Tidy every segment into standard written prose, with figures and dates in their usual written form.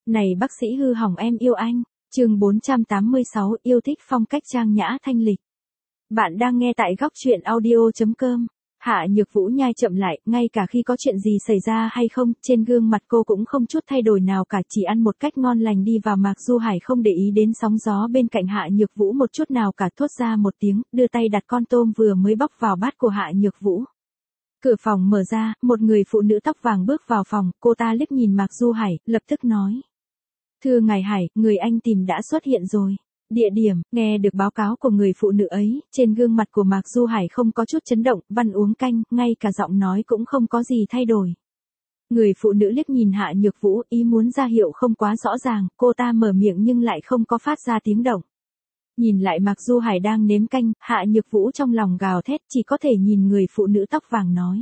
Này bác sĩ hư hỏng em yêu anh. Chương 486 yêu thích phong cách trang nhã thanh lịch. Bạn đang nghe tại góc truyện audio.com. Hạ Nhược Vũ nhai chậm lại, ngay cả khi có chuyện gì xảy ra hay không, trên gương mặt cô cũng không chút thay đổi nào cả, chỉ ăn một cách ngon lành đi vào. Mạc Du Hải không để ý đến sóng gió bên cạnh Hạ Nhược Vũ một chút nào cả, thốt ra một tiếng, đưa tay đặt con tôm vừa mới bóc vào bát của Hạ Nhược Vũ. Cửa phòng mở ra, một người phụ nữ tóc vàng bước vào phòng, cô ta liếc nhìn Mạc Du Hải, lập tức nói. Thưa ngài Hải, người anh tìm đã xuất hiện rồi. Địa điểm, nghe được báo cáo của người phụ nữ ấy, trên gương mặt của Mạc Du Hải không có chút chấn động, văn uống canh, ngay cả giọng nói cũng không có gì thay đổi. Người phụ nữ liếc nhìn Hạ Nhược Vũ, ý muốn ra hiệu không quá rõ ràng, cô ta mở miệng nhưng lại không có phát ra tiếng động. Nhìn lại Mạc Du Hải đang nếm canh, Hạ Nhược Vũ trong lòng gào thét, chỉ có thể nhìn người phụ nữ tóc vàng nói.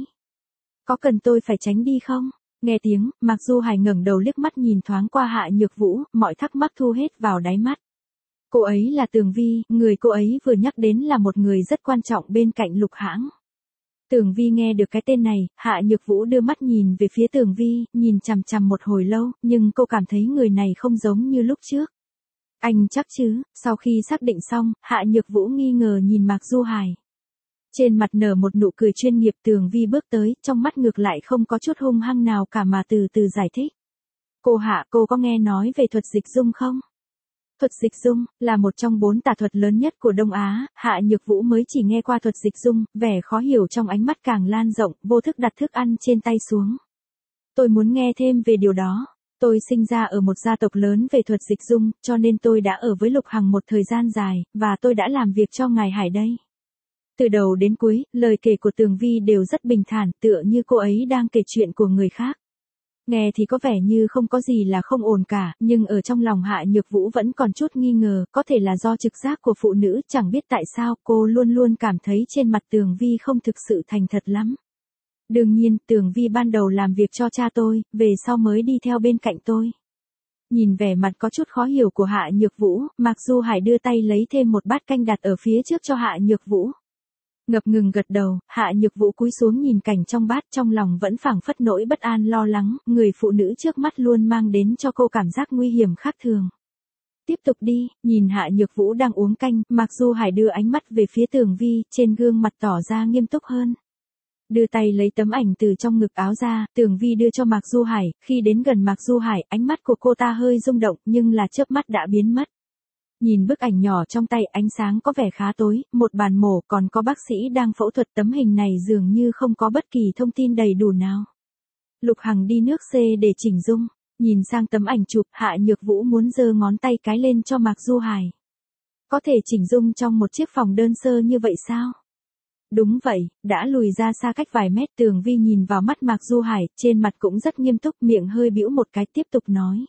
Có cần tôi phải tránh đi không? Nghe tiếng, Mạc Du Hải ngẩng đầu liếc mắt nhìn thoáng qua Hạ Nhược Vũ, mọi thắc mắc thu hết vào đáy mắt. Cô ấy là Tường Vi, người cô ấy vừa nhắc đến là một người rất quan trọng bên cạnh Lục Hãng. Tường Vi nghe được cái tên này, Hạ Nhược Vũ đưa mắt nhìn về phía Tường Vi, nhìn chằm chằm một hồi lâu, nhưng cô cảm thấy người này không giống như lúc trước. Anh chắc chứ? Sau khi xác định xong, Hạ Nhược Vũ nghi ngờ nhìn Mạc Du Hải. Trên mặt nở một nụ cười chuyên nghiệp. Tường Vi bước tới, trong mắt ngược lại không có chút hung hăng nào cả mà từ từ giải thích. Cô Hạ, cô có nghe nói về thuật dịch dung không? Thuật dịch dung, là một trong 4 tà thuật lớn nhất của Đông Á, Hạ Nhược Vũ mới chỉ nghe qua thuật dịch dung, vẻ khó hiểu trong ánh mắt càng lan rộng, vô thức đặt thức ăn trên tay xuống. Tôi muốn nghe thêm về điều đó. Tôi sinh ra ở một gia tộc lớn về thuật dịch dung, cho nên tôi đã ở với Lục Hằng một thời gian dài, và tôi đã làm việc cho ngài Hải đây. Từ đầu đến cuối, lời kể của Tường Vi đều rất bình thản, tựa như cô ấy đang kể chuyện của người khác. Nghe thì có vẻ như không có gì là không ổn cả, nhưng ở trong lòng Hạ Nhược Vũ vẫn còn chút nghi ngờ, có thể là do trực giác của phụ nữ, chẳng biết tại sao cô luôn luôn cảm thấy trên mặt Tường Vi không thực sự thành thật lắm. Đương nhiên, Tường Vi ban đầu làm việc cho cha tôi, về sau mới đi theo bên cạnh tôi. Nhìn vẻ mặt có chút khó hiểu của Hạ Nhược Vũ, Mạc Du Hải đưa tay lấy thêm một bát canh đặt ở phía trước cho Hạ Nhược Vũ. Ngập ngừng gật đầu, Hạ Nhược Vũ cúi xuống nhìn cảnh trong bát, trong lòng vẫn phảng phất nỗi bất an lo lắng, người phụ nữ trước mắt luôn mang đến cho cô cảm giác nguy hiểm khác thường. Tiếp tục đi, nhìn Hạ Nhược Vũ đang uống canh, Mạc Du Hải đưa ánh mắt về phía Tường Vi, trên gương mặt tỏ ra nghiêm túc hơn. Đưa tay lấy tấm ảnh từ trong ngực áo ra, Tường Vi đưa cho Mạc Du Hải, khi đến gần Mạc Du Hải, ánh mắt của cô ta hơi rung động, nhưng là chớp mắt đã biến mất. Nhìn bức ảnh nhỏ trong tay, ánh sáng có vẻ khá tối, một bàn mổ, còn có bác sĩ đang phẫu thuật. Tấm hình này dường như không có bất kỳ thông tin đầy đủ nào. Lục Hằng đi nước C để chỉnh dung, nhìn sang tấm ảnh chụp, Hạ Nhược Vũ muốn giơ ngón tay cái lên cho Mạc Du Hải. Có thể chỉnh dung trong một chiếc phòng đơn sơ như vậy sao? Đúng vậy, đã lùi ra xa cách vài mét. Tường Vi nhìn vào mắt Mạc Du Hải, trên mặt cũng rất nghiêm túc, miệng hơi bĩu một cái, tiếp tục nói.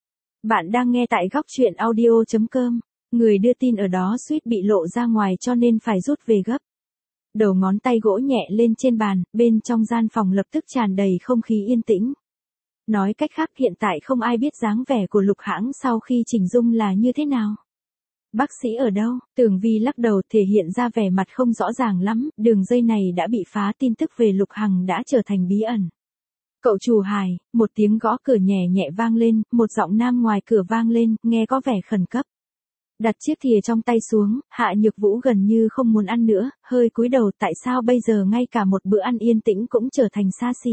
Bạn đang nghe tại góc truyện audio.com. Người đưa tin ở đó suýt bị lộ ra ngoài cho nên phải rút về gấp. Đầu ngón tay gỗ nhẹ lên trên bàn, bên trong gian phòng lập tức tràn đầy không khí yên tĩnh. Nói cách khác, hiện tại không ai biết dáng vẻ của Lục Hãng sau khi chỉnh dung là như thế nào. Bác sĩ ở đâu? Tường Vi lắc đầu, thể hiện ra vẻ mặt không rõ ràng lắm, đường dây này đã bị phá, tin tức về Lục Hằng đã trở thành bí ẩn. Cậu chủ Hải, một tiếng gõ cửa nhẹ nhẹ vang lên, một giọng nam ngoài cửa vang lên, nghe có vẻ khẩn cấp. Đặt chiếc thìa trong tay xuống, Hạ Nhược Vũ gần như không muốn ăn nữa, hơi cúi đầu, tại sao bây giờ ngay cả một bữa ăn yên tĩnh cũng trở thành xa xỉ.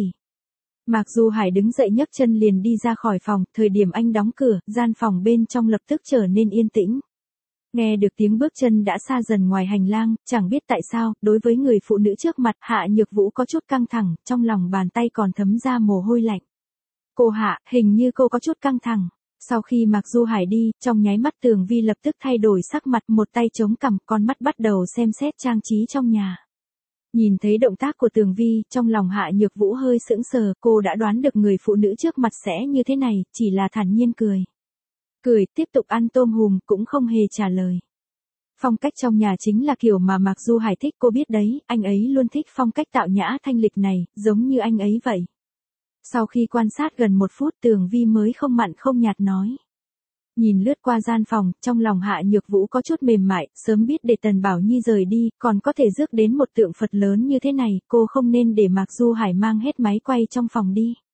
Mạc Du Hải đứng dậy nhấc chân liền đi ra khỏi phòng, thời điểm anh đóng cửa, gian phòng bên trong lập tức trở nên yên tĩnh. Nghe được tiếng bước chân đã xa dần ngoài hành lang, chẳng biết tại sao, đối với người phụ nữ trước mặt, Hạ Nhược Vũ có chút căng thẳng, trong lòng bàn tay còn thấm ra mồ hôi lạnh. Cô Hạ, hình như cô có chút căng thẳng. Sau khi Mạc Du Hải đi, trong nháy mắt Tường Vi lập tức thay đổi sắc mặt, một tay chống cằm, con mắt bắt đầu xem xét trang trí trong nhà. Nhìn thấy động tác của Tường Vi, trong lòng Hạ Nhược Vũ hơi sững sờ, cô đã đoán được người phụ nữ trước mặt sẽ như thế này, chỉ là thản nhiên cười. Cười, tiếp tục ăn tôm hùm, cũng không hề trả lời. Phong cách trong nhà chính là kiểu mà Mạc Du Hải thích, cô biết đấy, anh ấy luôn thích phong cách tạo nhã thanh lịch này, giống như anh ấy vậy. Sau khi quan sát gần 1 phút, Tường Vi mới không mặn không nhạt nói. Nhìn lướt qua gian phòng, trong lòng Hạ Nhược Vũ có chút mềm mại, sớm biết để Tần Bảo Nhi rời đi, còn có thể rước đến một tượng Phật lớn như thế này, cô không nên để Mạc Du Hải mang hết máy quay trong phòng đi.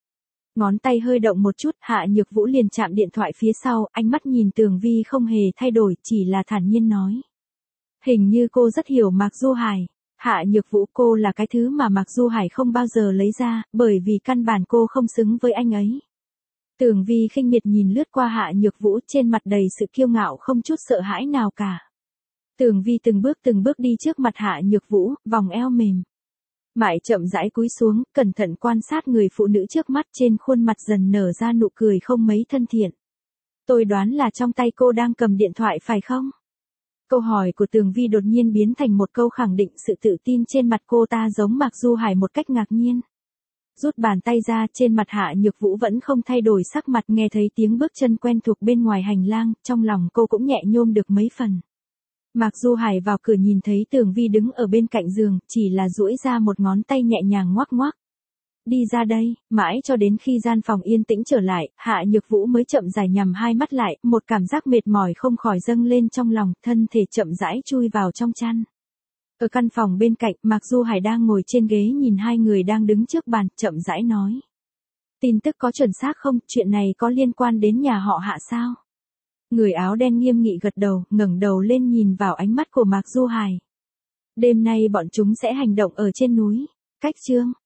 Ngón tay hơi động một chút, Hạ Nhược Vũ liền chạm điện thoại phía sau, ánh mắt nhìn Tường Vi không hề thay đổi, chỉ là thản nhiên nói. Hình như cô rất hiểu Mạc Du Hải. Hạ Nhược Vũ, cô là cái thứ mà Mạc Du Hải không bao giờ lấy ra, bởi vì căn bản cô không xứng với anh ấy. Tường Vi khinh miệt nhìn lướt qua Hạ Nhược Vũ, trên mặt đầy sự kiêu ngạo không chút sợ hãi nào cả. Tường Vi từng bước đi trước mặt Hạ Nhược Vũ, vòng eo mềm. Mại chậm rãi cúi xuống, cẩn thận quan sát người phụ nữ trước mắt, trên khuôn mặt dần nở ra nụ cười không mấy thân thiện. Tôi đoán là trong tay cô đang cầm điện thoại phải không? Câu hỏi của Tường Vi đột nhiên biến thành một câu khẳng định, sự tự tin trên mặt cô ta giống Mạc Du Hải một cách ngạc nhiên. Rút bàn tay ra, trên mặt Hạ Nhược Vũ vẫn không thay đổi sắc mặt, nghe thấy tiếng bước chân quen thuộc bên ngoài hành lang, trong lòng cô cũng nhẹ nhôm được mấy phần. Mạc Du Hải vào cửa nhìn thấy Tường Vi đứng ở bên cạnh giường, chỉ là duỗi ra một ngón tay nhẹ nhàng ngoắc ngoắc. Đi ra đây, mãi cho đến khi gian phòng yên tĩnh trở lại, Hạ Nhược Vũ mới chậm rãi nhắm hai mắt lại, một cảm giác mệt mỏi không khỏi dâng lên trong lòng, thân thể chậm rãi chui vào trong chăn. Ở căn phòng bên cạnh, Mạc Du Hải đang ngồi trên ghế nhìn hai người đang đứng trước bàn, chậm rãi nói. Tin tức có chuẩn xác không, chuyện này có liên quan đến nhà họ Hạ sao? Người áo đen nghiêm nghị gật đầu, ngẩng đầu lên nhìn vào ánh mắt của Mạc Du Hải. Đêm nay bọn chúng sẽ hành động ở trên núi. Cách chương